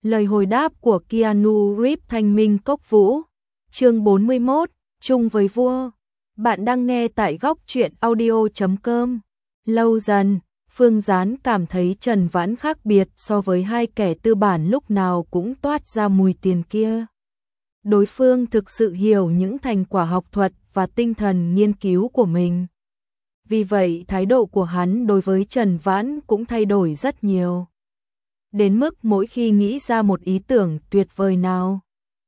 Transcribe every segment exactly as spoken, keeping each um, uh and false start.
Lời hồi đáp của Keanu Reeves Thanh minh cốc vũ. Chương bốn mươi mốt, chung với vua. Bạn đang nghe tại góc truyện audio chấm com. Lâu dần, Phương Gián cảm thấy Trần Vãn khác biệt so với hai kẻ tư bản lúc nào cũng toát ra mùi tiền kia. Đối phương thực sự hiểu những thành quả học thuật và tinh thần nghiên cứu của mình. Vì vậy thái độ của hắn đối với Trần Vãn cũng thay đổi rất nhiều. Đến mức mỗi khi nghĩ ra một ý tưởng tuyệt vời nào,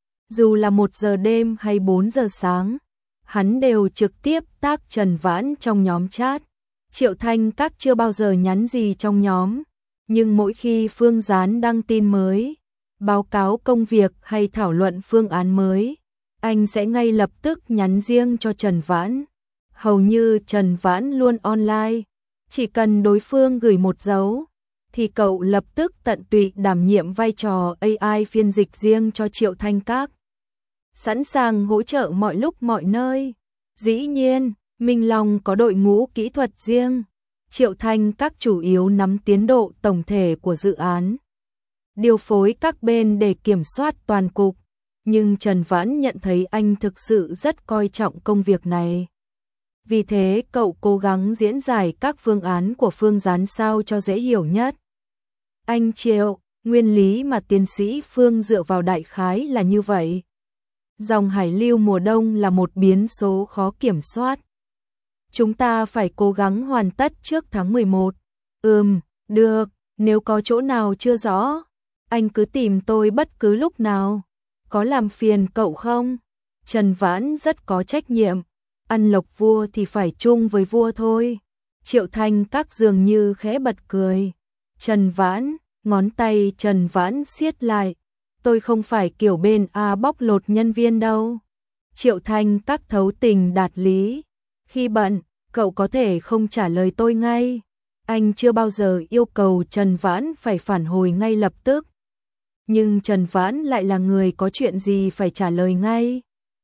dù là một giờ đêm hay bốn giờ sáng, hắn đều trực tiếp tag Trần Vãn trong nhóm chat. Triệu Thanh Các chưa bao giờ nhắn gì trong nhóm, nhưng mỗi khi Phương Gián đăng tin mới, báo cáo công việc hay thảo luận phương án mới, anh sẽ ngay lập tức nhắn riêng cho Trần Vãn. Hầu như Trần Vãn luôn online, chỉ cần đối phương gửi một dấu, thì cậu lập tức tận tụy đảm nhiệm vai trò a i phiên dịch riêng cho Triệu Thanh Các. Sẵn sàng hỗ trợ mọi lúc mọi nơi. Dĩ nhiên, Minh Long có đội ngũ kỹ thuật riêng. Triệu Thanh Các chủ yếu nắm tiến độ tổng thể của dự án, điều phối các bên để kiểm soát toàn cục. Nhưng Trần Vãn nhận thấy anh thực sự rất coi trọng công việc này. Vì thế cậu cố gắng diễn giải các phương án của Phương Gián sao cho dễ hiểu nhất. Anh Triệu, nguyên lý mà tiến sĩ Phương dựa vào đại khái là như vậy. Dòng hải lưu mùa đông là một biến số khó kiểm soát. Chúng ta phải cố gắng hoàn tất trước tháng mười một. Ừm, được, nếu có chỗ nào chưa rõ, anh cứ tìm tôi bất cứ lúc nào. Có làm phiền cậu không? Trần Vãn rất có trách nhiệm. Ăn lộc vua thì phải chung với vua thôi. Triệu Thanh Các dường như khẽ bật cười. Trần Vãn, ngón tay Trần Vãn siết lại. Tôi không phải kiểu bên A bóc lột nhân viên đâu. Triệu Thanh Các thấu tình đạt lý. Khi bận, cậu có thể không trả lời tôi ngay. Anh chưa bao giờ yêu cầu Trần Vãn phải phản hồi ngay lập tức. Nhưng Trần Vãn lại là người có chuyện gì phải trả lời ngay.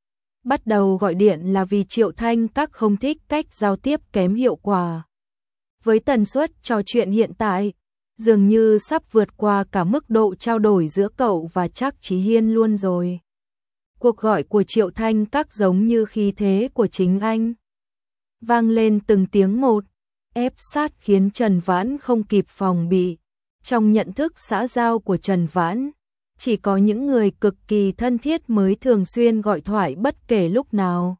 Bắt đầu gọi điện là vì Triệu Thanh Các không thích cách giao tiếp kém hiệu quả. Với tần suất trò chuyện hiện tại, dường như sắp vượt qua cả mức độ trao đổi giữa cậu và Trác Chí Hiên luôn rồi. Cuộc gọi của Triệu Thanh Các giống như khí thế của chính anh. Vang lên từng tiếng một, ép sát khiến Trần Vãn không kịp phòng bị. Trong nhận thức xã giao của Trần Vãn, chỉ có những người cực kỳ thân thiết mới thường xuyên gọi thoại bất kể lúc nào.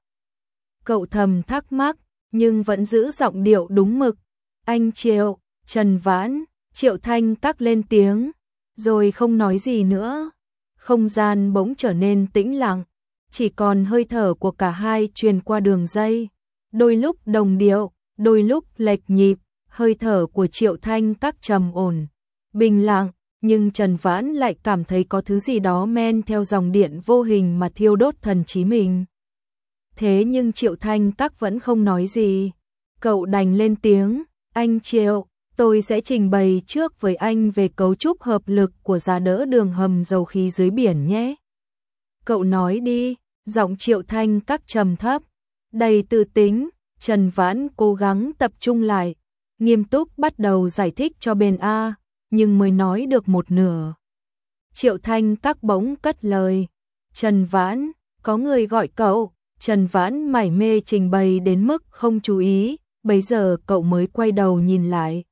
Cậu thầm thắc mắc, nhưng vẫn giữ giọng điệu đúng mực. Anh Triệu, Trần Vãn, Triệu Thanh Các lên tiếng, rồi không nói gì nữa. Không gian bỗng trở nên tĩnh lặng, chỉ còn hơi thở của cả hai truyền qua đường dây. Đôi lúc đồng điệu, đôi lúc lệch nhịp, hơi thở của Triệu Thanh Các trầm ổn, bình lặng. Nhưng Trần Vãn lại cảm thấy có thứ gì đó men theo dòng điện vô hình mà thiêu đốt thần trí mình. Thế nhưng Triệu Thanh Các vẫn không nói gì. Cậu đành lên tiếng, anh Triệu, tôi sẽ trình bày trước với anh về cấu trúc hợp lực của giá đỡ đường hầm dầu khí dưới biển nhé. Cậu nói đi, giọng Triệu Thanh Các trầm thấp, đầy tự tính. Trần Vãn cố gắng tập trung lại, nghiêm túc bắt đầu giải thích cho bên A. Nhưng mới nói được một nửa, Triệu Thanh Các bỗng cất lời. Trần Vãn, có người gọi cậu. Trần Vãn mải mê trình bày đến mức không chú ý, bấy giờ cậu mới quay đầu nhìn lại.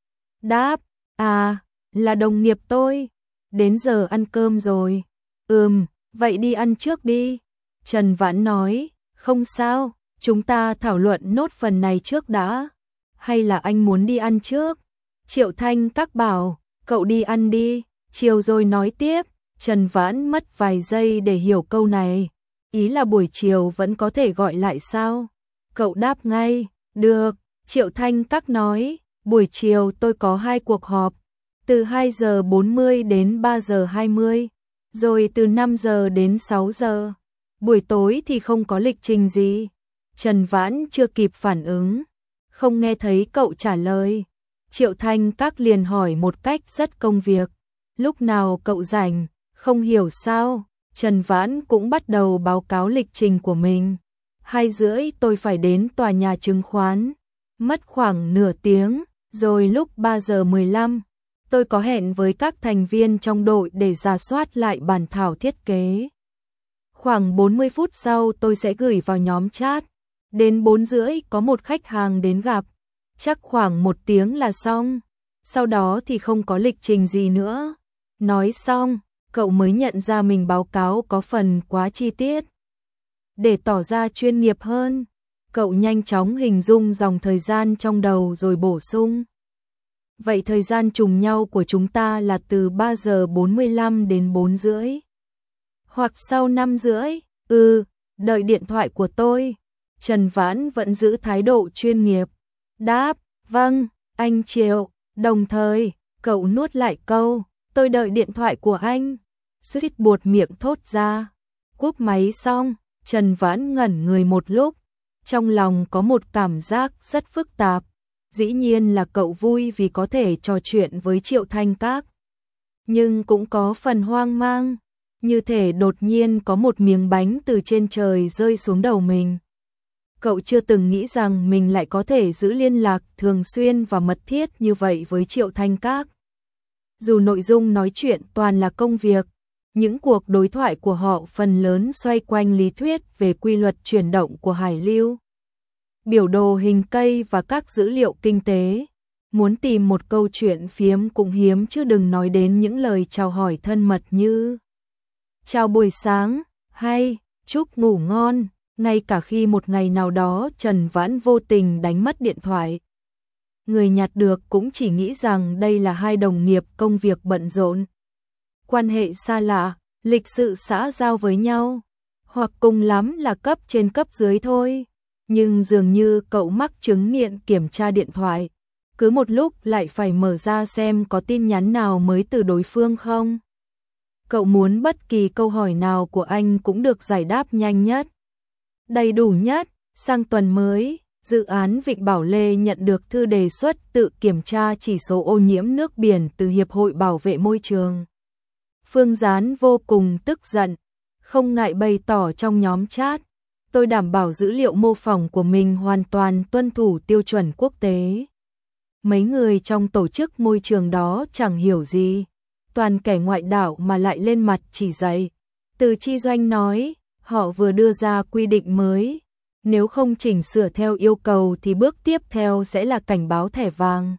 Đáp, à, là đồng nghiệp tôi. Đến giờ ăn cơm rồi. Ừm, vậy đi ăn trước đi. Trần Vãn nói, không sao, chúng ta thảo luận nốt phần này trước đã. Hay là anh muốn đi ăn trước? Triệu Thanh Các bảo, cậu đi ăn đi, chiều rồi nói tiếp. Trần Vãn mất vài giây để hiểu câu này. Ý là buổi chiều vẫn có thể gọi lại sao? Cậu đáp ngay, được. Triệu Thanh Các nói, buổi chiều tôi có hai cuộc họp, từ hai giờ bốn mươi đến ba giờ hai mươi, rồi từ năm giờ đến sáu giờ. Buổi tối thì không có lịch trình gì. Trần Vãn chưa kịp phản ứng, không nghe thấy cậu trả lời. Triệu Thanh Các liền hỏi một cách rất công việc, lúc nào cậu rảnh? Không hiểu sao? Trần Vãn cũng bắt đầu báo cáo lịch trình của mình. Hai rưỡi tôi phải đến tòa nhà chứng khoán, mất khoảng nửa tiếng, rồi lúc ba giờ mười lăm Tôi có hẹn với các thành viên trong đội để rà soát lại bản thảo thiết kế. Khoảng bốn mươi phút sau tôi sẽ gửi vào nhóm chat. Đến bốn rưỡi có một khách hàng đến gặp. Chắc khoảng một tiếng là xong. Sau đó thì không có lịch trình gì nữa. Nói xong, cậu mới nhận ra mình báo cáo có phần quá chi tiết. Để tỏ ra chuyên nghiệp hơn, cậu nhanh chóng hình dung dòng thời gian trong đầu rồi bổ sung. Vậy thời gian trùng nhau của chúng ta là từ ba giờ bốn mươi lăm đến bốn rưỡi. Hoặc sau năm rưỡi. Ừ, đợi điện thoại của tôi. Trần Vãn vẫn giữ thái độ chuyên nghiệp. Đáp, vâng, anh Triệu. Đồng thời, cậu nuốt lại câu, tôi đợi điện thoại của anh. Suýt buột miệng thốt ra. Cúp máy xong, Trần Vãn ngẩn người một lúc. Trong lòng có một cảm giác rất phức tạp. Dĩ nhiên là cậu vui vì có thể trò chuyện với Triệu Thanh Các. Nhưng cũng có phần hoang mang. Như thể đột nhiên có một miếng bánh từ trên trời rơi xuống đầu mình. Cậu chưa từng nghĩ rằng mình lại có thể giữ liên lạc thường xuyên và mật thiết như vậy với Triệu Thanh Các. Dù nội dung nói chuyện toàn là công việc, những cuộc đối thoại của họ phần lớn xoay quanh lý thuyết về quy luật chuyển động của hải lưu, biểu đồ hình cây và các dữ liệu kinh tế. Muốn tìm một câu chuyện phiếm cũng hiếm chứ đừng nói đến những lời chào hỏi thân mật như chào buổi sáng hay chúc ngủ ngon. Ngay cả khi một ngày nào đó Trần Vãn vô tình đánh mất điện thoại, người nhặt được cũng chỉ nghĩ rằng đây là hai đồng nghiệp công việc bận rộn, quan hệ xa lạ, lịch sự xã giao với nhau, hoặc cùng lắm là cấp trên cấp dưới thôi. Nhưng dường như cậu mắc chứng nghiện kiểm tra điện thoại, cứ một lúc lại phải mở ra xem có tin nhắn nào mới từ đối phương không. Cậu muốn bất kỳ câu hỏi nào của anh cũng được giải đáp nhanh nhất, đầy đủ nhất. Sang tuần mới, dự án Vịnh Bảo Lê nhận được thư đề xuất tự kiểm tra chỉ số ô nhiễm nước biển từ Hiệp hội Bảo vệ Môi trường. Phương Gián vô cùng tức giận, không ngại bày tỏ trong nhóm chat. Tôi đảm bảo dữ liệu mô phỏng của mình hoàn toàn tuân thủ tiêu chuẩn quốc tế. Mấy người trong tổ chức môi trường đó chẳng hiểu gì, toàn kẻ ngoại đạo mà lại lên mặt chỉ dạy. Từ Chi Doanh nói, họ vừa đưa ra quy định mới, nếu không chỉnh sửa theo yêu cầu thì bước tiếp theo sẽ là cảnh báo thẻ vàng,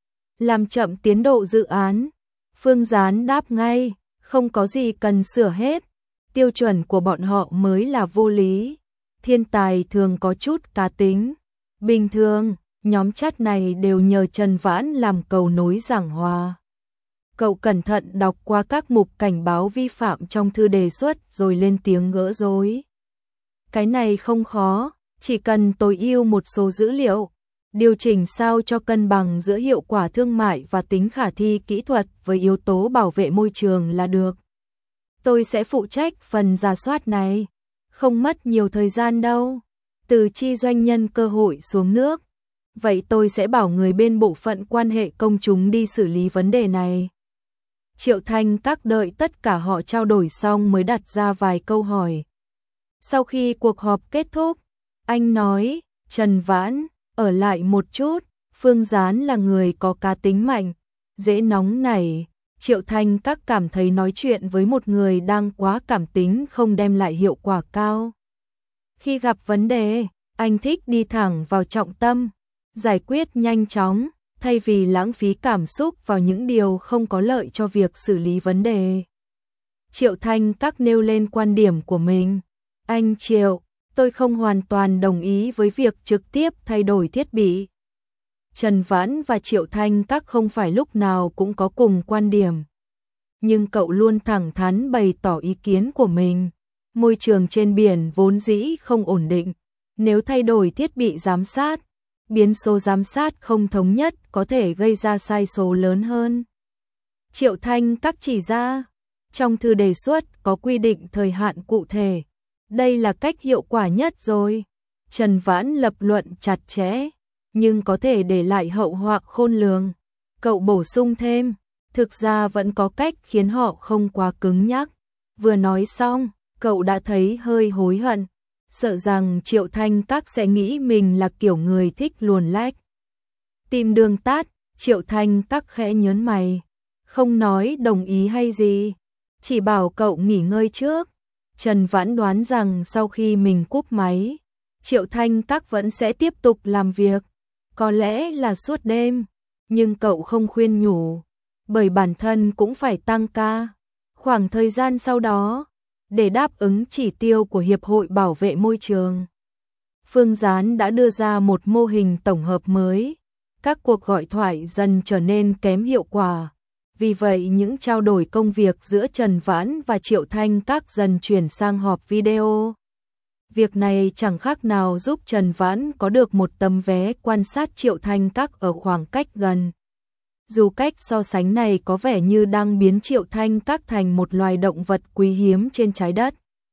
làm chậm tiến độ dự án. Phương Gián đáp ngay, không có gì cần sửa hết, tiêu chuẩn của bọn họ mới là vô lý. Thiên tài thường có chút cá tính. Bình thường, nhóm chat này đều nhờ Trần Vãn làm cầu nối giảng hòa. Cậu cẩn thận đọc qua các mục cảnh báo vi phạm trong thư đề xuất rồi lên tiếng gỡ rối. Cái này không khó, chỉ cần tối ưu một số dữ liệu, điều chỉnh sao cho cân bằng giữa hiệu quả thương mại và tính khả thi kỹ thuật với yếu tố bảo vệ môi trường là được. Tôi sẽ phụ trách phần rà soát này, không mất nhiều thời gian đâu. Từ Chi Doanh nhân cơ hội xuống nước. Vậy tôi sẽ bảo người bên bộ phận quan hệ công chúng đi xử lý vấn đề này. Triệu Thanh Các đợi tất cả họ trao đổi xong mới đặt ra vài câu hỏi. Sau khi cuộc họp kết thúc, anh nói, Trần Vãn, ở lại một chút. Phương Gián là người có cá tính mạnh, dễ nóng nảy. Triệu Thanh Các cảm thấy nói chuyện với một người đang quá cảm tính không đem lại hiệu quả cao. Khi gặp vấn đề, anh thích đi thẳng vào trọng tâm, giải quyết nhanh chóng, thay vì lãng phí cảm xúc vào những điều không có lợi cho việc xử lý vấn đề. Triệu Thanh Các nêu lên quan điểm của mình. Anh Triệu, tôi không hoàn toàn đồng ý với việc trực tiếp thay đổi thiết bị. Trần Vãn và Triệu Thanh Các không phải lúc nào cũng có cùng quan điểm. Nhưng cậu luôn thẳng thắn bày tỏ ý kiến của mình. Môi trường trên biển vốn dĩ không ổn định. Nếu thay đổi thiết bị giám sát, biến số giám sát không thống nhất có thể gây ra sai số lớn hơn. Triệu Thanh Các chỉ ra, trong thư đề xuất có quy định thời hạn cụ thể. Đây là cách hiệu quả nhất rồi. Trần Vãn lập luận chặt chẽ, nhưng có thể để lại hậu họa khôn lường. Cậu bổ sung thêm, thực ra vẫn có cách khiến họ không quá cứng nhắc. Vừa nói xong, cậu đã thấy hơi hối hận, sợ rằng Triệu Thanh Các sẽ nghĩ mình là kiểu người thích luồn lách. Tìm đường tắt, Triệu Thanh Các khẽ nhớn mày. không nói đồng ý hay gì, chỉ bảo cậu nghỉ ngơi trước. Trần Vãn đoán rằng sau khi mình cúp máy, Triệu Thanh Các vẫn sẽ tiếp tục làm việc, có lẽ là suốt đêm, nhưng cậu không khuyên nhủ, bởi bản thân cũng phải tăng ca. Khoảng thời gian sau đó, để đáp ứng chỉ tiêu của Hiệp hội Bảo vệ Môi trường, Phương Gián đã đưa ra một mô hình tổng hợp mới. Các cuộc gọi thoại dần trở nên kém hiệu quả. Vì vậy những trao đổi công việc giữa Trần Vãn và Triệu Thanh Các dần chuyển sang họp video. Việc này chẳng khác nào giúp Trần Vãn có được một tấm vé quan sát Triệu Thanh Các ở khoảng cách gần. Dù cách so sánh này có vẻ như đang biến Triệu Thanh Các thành một loài động vật quý hiếm trên trái đất,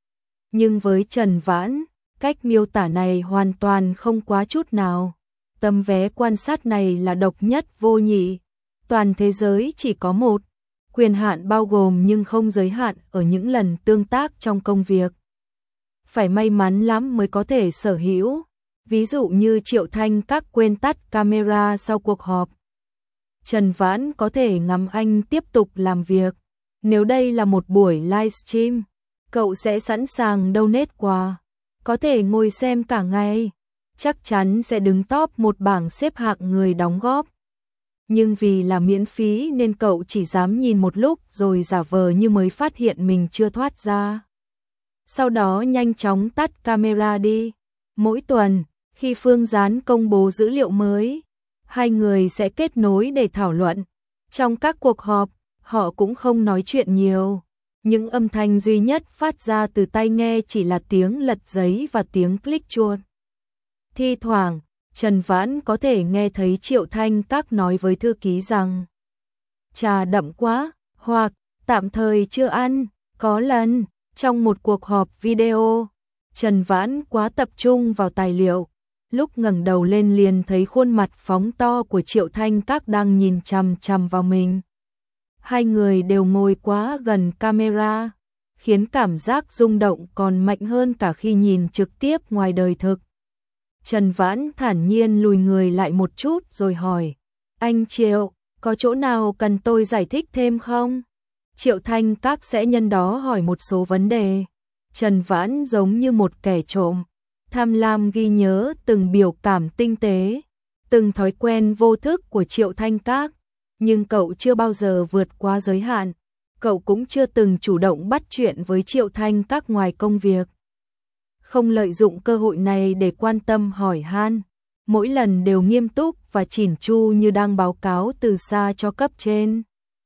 nhưng với Trần Vãn, cách miêu tả này hoàn toàn không quá chút nào. Tấm vé quan sát này là độc nhất vô nhị. Toàn thế giới chỉ có một. Quyền hạn bao gồm nhưng không giới hạn ở những lần tương tác trong công việc. Phải may mắn lắm mới có thể sở hữu. Ví dụ như Triệu Thanh Các quên tắt camera sau cuộc họp, Trần Vãn có thể ngắm anh tiếp tục làm việc. Nếu đây là một buổi livestream, cậu sẽ sẵn sàng donate quà, có thể ngồi xem cả ngày, chắc chắn sẽ đứng top một bảng xếp hạng người đóng góp. Nhưng vì là miễn phí nên cậu chỉ dám nhìn một lúc rồi giả vờ như mới phát hiện mình chưa thoát ra. Sau đó nhanh chóng tắt camera đi. Mỗi tuần, khi Phương Gián công bố dữ liệu mới, hai người sẽ kết nối để thảo luận. Trong các cuộc họp, họ cũng không nói chuyện nhiều. Những âm thanh duy nhất phát ra từ tai nghe chỉ là tiếng lật giấy và tiếng click chuột. Thi thoảng, Trần Vãn có thể nghe thấy Triệu Thanh Các nói với thư ký rằng trà đậm quá, hoặc tạm thời chưa ăn. Có lần, trong một cuộc họp video, Trần Vãn quá tập trung vào tài liệu, lúc ngẩng đầu lên liền thấy khuôn mặt phóng to của Triệu Thanh Các đang nhìn chằm chằm vào mình. Hai người đều ngồi quá gần camera, khiến cảm giác rung động còn mạnh hơn cả khi nhìn trực tiếp ngoài đời thực. Trần Vãn thản nhiên lùi người lại một chút rồi hỏi, anh Triệu, có chỗ nào cần tôi giải thích thêm không? Triệu Thanh Các sẽ nhân đó hỏi một số vấn đề. Trần Vãn giống như một kẻ trộm, tham lam ghi nhớ từng biểu cảm tinh tế, từng thói quen vô thức của Triệu Thanh Các. Nhưng cậu chưa bao giờ vượt qua giới hạn. Cậu cũng chưa từng chủ động bắt chuyện với Triệu Thanh Các ngoài công việc. Không lợi dụng cơ hội này để quan tâm hỏi han. Mỗi lần đều nghiêm túc và chỉn chu như đang báo cáo từ xa cho cấp trên.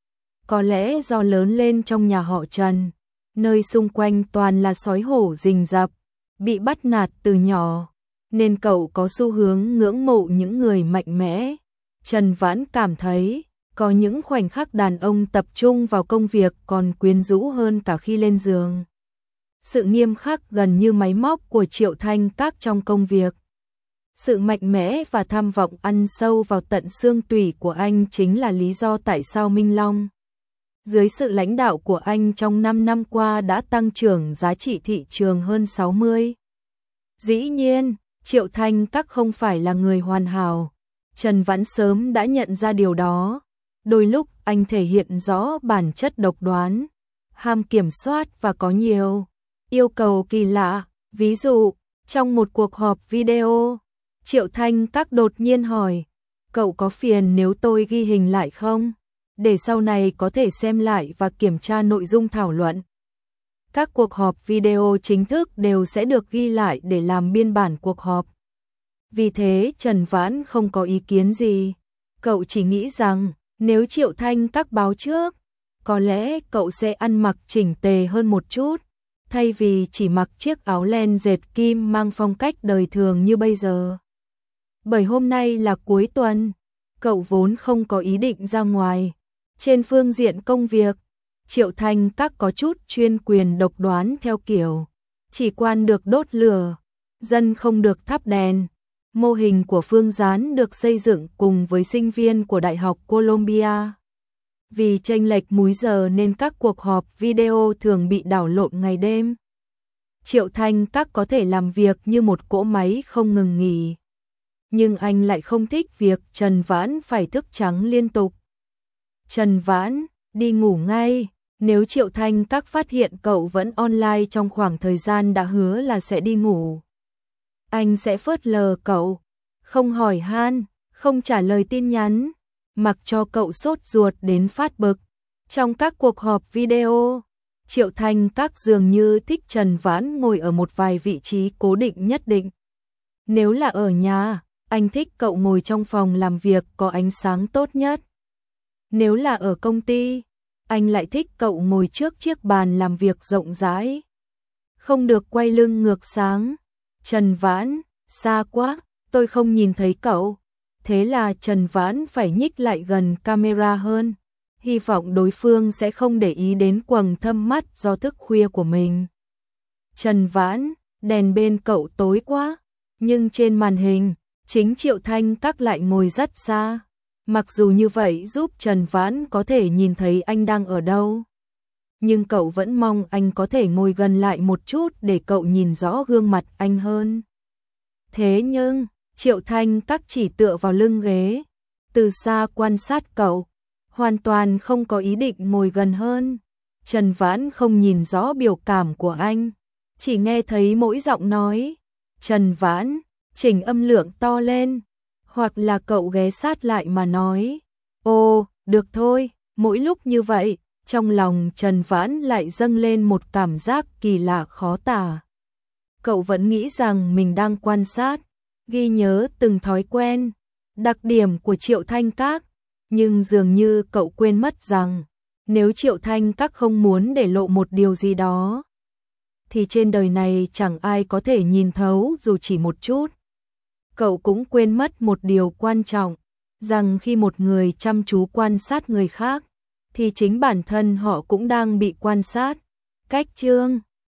Có lẽ do lớn lên trong nhà họ Trần, nơi xung quanh toàn là sói hổ rình rập, bị bắt nạt từ nhỏ, nên cậu có xu hướng ngưỡng mộ những người mạnh mẽ. Trần Vãn cảm thấy, có những khoảnh khắc đàn ông tập trung vào công việc còn quyến rũ hơn cả khi lên giường. Sự nghiêm khắc gần như máy móc của Triệu Thanh Các trong công việc, sự mạnh mẽ và tham vọng ăn sâu vào tận xương tủy của anh chính là lý do tại sao Minh Long, dưới sự lãnh đạo của anh trong năm năm qua đã tăng trưởng giá trị thị trường hơn sáu mươi. Dĩ nhiên, Triệu Thanh Các không phải là người hoàn hảo. Trần Vãn sớm đã nhận ra điều đó. Đôi lúc anh thể hiện rõ bản chất độc đoán, ham kiểm soát và có nhiều yêu cầu kỳ lạ. Ví dụ, trong một cuộc họp video, Triệu Thanh Các đột nhiên hỏi, cậu có phiền nếu tôi ghi hình lại không? Để sau này có thể xem lại và kiểm tra nội dung thảo luận. Các cuộc họp video chính thức đều sẽ được ghi lại để làm biên bản cuộc họp. Vì thế Trần Vãn không có ý kiến gì. Cậu chỉ nghĩ rằng, nếu Triệu Thanh Các báo trước, có lẽ cậu sẽ ăn mặc chỉnh tề hơn một chút, thay vì chỉ mặc chiếc áo len dệt kim mang phong cách đời thường như bây giờ. Bởi hôm nay là cuối tuần, cậu vốn không có ý định ra ngoài. Trên phương diện công việc, Triệu Thanh Các có chút chuyên quyền độc đoán theo kiểu chỉ quan được đốt lửa, dân không được thắp đèn. Mô hình của Phương Gián được xây dựng cùng với sinh viên của Đại học Columbia. Vì chênh lệch múi giờ nên các cuộc họp video thường bị đảo lộn ngày đêm. Triệu Thanh Các có thể làm việc như một cỗ máy không ngừng nghỉ. Nhưng anh lại không thích việc Trần Vãn phải thức trắng liên tục. Trần Vãn, đi ngủ ngay. Nếu Triệu Thanh Các phát hiện cậu vẫn online trong khoảng thời gian đã hứa là sẽ đi ngủ, anh sẽ phớt lờ cậu, không hỏi han, không trả lời tin nhắn, mặc cho cậu sốt ruột đến phát bực. Trong các cuộc họp video, Triệu Thanh Các dường như thích Trần Vãn ngồi ở một vài vị trí cố định nhất định. Nếu là ở nhà, anh thích cậu ngồi trong phòng làm việc có ánh sáng tốt nhất. Nếu là ở công ty, anh lại thích cậu ngồi trước chiếc bàn làm việc rộng rãi, không được quay lưng ngược sáng. Trần Vãn, xa quá, tôi không nhìn thấy cậu. Thế là Trần Vãn phải nhích lại gần camera hơn, hy vọng đối phương sẽ không để ý đến quầng thâm mắt do thức khuya của mình. Trần Vãn, đèn bên cậu tối quá, nhưng trên màn hình, chính Triệu Thanh Các lại ngồi rất xa. Mặc dù như vậy giúp Trần Vãn có thể nhìn thấy anh đang ở đâu, nhưng cậu vẫn mong anh có thể ngồi gần lại một chút để cậu nhìn rõ gương mặt anh hơn. Thế nhưng, Triệu Thanh Các chỉ tựa vào lưng ghế, từ xa quan sát cậu, hoàn toàn không có ý định ngồi gần hơn. Trần Vãn không nhìn rõ biểu cảm của anh, chỉ nghe thấy mỗi giọng nói. Trần Vãn, chỉnh âm lượng to lên, hoặc là cậu ghé sát lại mà nói. Ồ, được thôi. Mỗi lúc như vậy, trong lòng Trần Vãn lại dâng lên một cảm giác kỳ lạ khó tả. Cậu vẫn nghĩ rằng mình đang quan sát, ghi nhớ từng thói quen, đặc điểm của Triệu Thanh Các, nhưng dường như cậu quên mất rằng, nếu Triệu Thanh Các không muốn để lộ một điều gì đó, thì trên đời này chẳng ai có thể nhìn thấu dù chỉ một chút. Cậu cũng quên mất một điều quan trọng, rằng khi một người chăm chú quan sát người khác, thì chính bản thân họ cũng đang bị quan sát. Cách chương